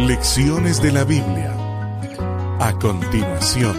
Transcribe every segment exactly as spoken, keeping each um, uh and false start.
Lecciones de la Biblia. A continuación.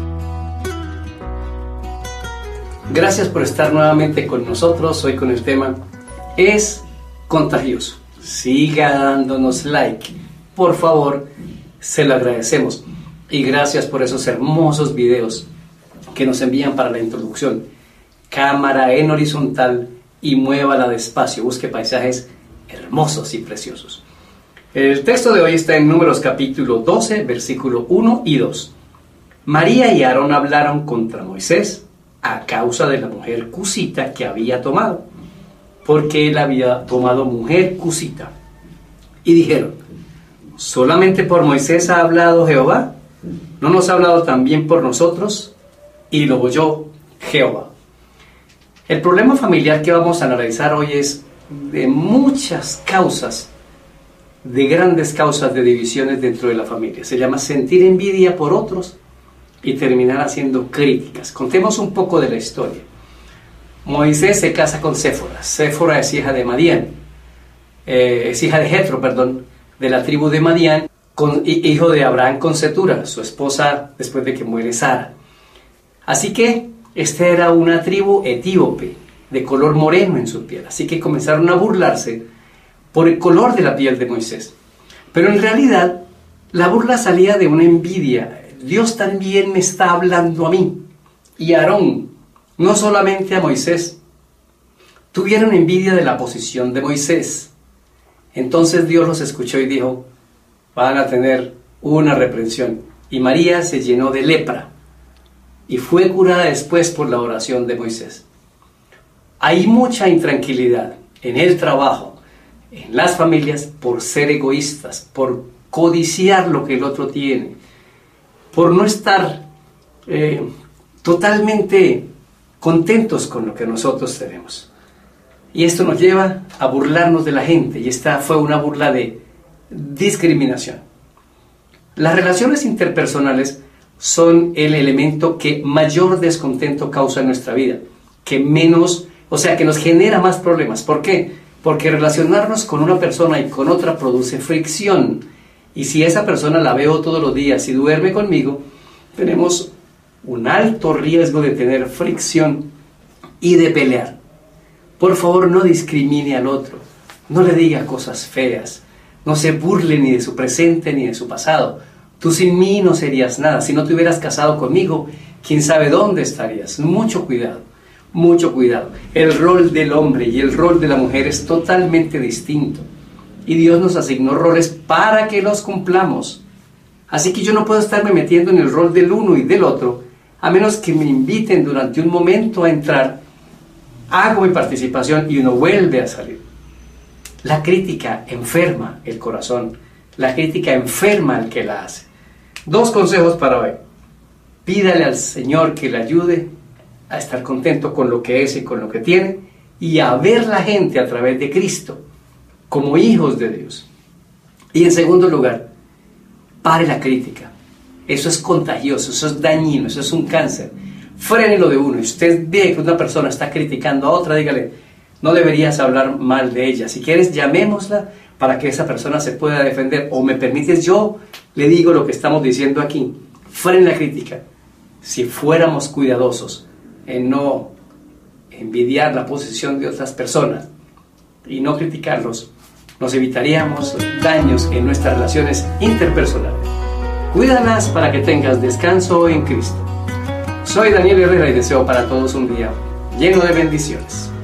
Gracias por estar nuevamente con nosotros hoy con el tema Es contagioso. Siga dándonos like, por favor, se lo agradecemos. Y gracias por esos hermosos videos que nos envían para la introducción. Cámara en horizontal y muévala despacio, busque paisajes hermosos y preciosos. El texto de hoy está en Números capítulo doce, versículo uno y dos. María y Aarón hablaron contra Moisés a causa de la mujer cusita que había tomado, porque él había tomado mujer cusita. Y dijeron: ¿solamente por Moisés ha hablado Jehová? ¿No nos ha hablado también por nosotros? Y lo oyó Jehová. El problema familiar que vamos a analizar hoy es de muchas causas, de grandes causas de divisiones dentro de la familia. Se llama sentir envidia por otros y terminar haciendo críticas. Contemos un poco de la historia. Moisés se casa con Séfora. Séfora es hija de Madián, eh, es hija de Jetro, perdón, de la tribu de Madián, con, hijo de Abraham con Cetura, su esposa después de que muere Sara. Así que esta era una tribu etíope, de color moreno en su piel. Así que comenzaron a burlarse por el color de la piel de Moisés. Pero en realidad, la burla salía de una envidia. Dios también me está hablando a mí. Y Aarón, no solamente a Moisés, tuvieron envidia de la posición de Moisés. Entonces Dios los escuchó y dijo: van a tener una reprensión. Y María se llenó de lepra y fue curada después por la oración de Moisés. Hay mucha intranquilidad en el trabajo, en las familias, por ser egoístas, por codiciar lo que el otro tiene, por no estar eh, totalmente contentos con lo que nosotros tenemos. Y esto nos lleva a burlarnos de la gente, y esta fue una burla de discriminación. Las relaciones interpersonales son el elemento que mayor descontento causa en nuestra vida, que menos, o sea, que nos genera más problemas. ¿Por qué? Porque relacionarnos con una persona y con otra produce fricción. Y si esa persona la veo todos los días y duerme conmigo, tenemos un alto riesgo de tener fricción y de pelear. Por favor, no discrimine al otro. No le diga cosas feas. No se burle ni de su presente ni de su pasado. Tú sin mí no serías nada. Si no te hubieras casado conmigo, quién sabe dónde estarías. Mucho cuidado, mucho cuidado. El rol del hombre y el rol de la mujer es totalmente distinto. Y Dios nos asignó roles para que los cumplamos. Así que yo no puedo estarme metiendo en el rol del uno y del otro, a menos que me inviten durante un momento a entrar, hago mi participación y uno vuelve a salir. La crítica enferma el corazón. La crítica enferma al que la hace. Dos consejos para hoy. Pídale al Señor que le ayude a estar contento con lo que es y con lo que tiene, y a ver la gente a través de Cristo como hijos de Dios. Y en segundo lugar, pare la crítica. Eso es contagioso, eso es dañino, eso es un cáncer. Frénelo de uno. Y usted ve que una persona está criticando a otra, dígale: no deberías hablar mal de ella. Si quieres, llamémosla para que esa persona se pueda defender. O me permites, yo le digo lo que estamos diciendo aquí. Frene la crítica. Si fuéramos cuidadosos en no envidiar la posición de otras personas y no criticarlos, nos evitaríamos daños en nuestras relaciones interpersonales. Cuídalas para que tengas descanso en Cristo. Soy Daniel Herrera y deseo para todos un día lleno de bendiciones.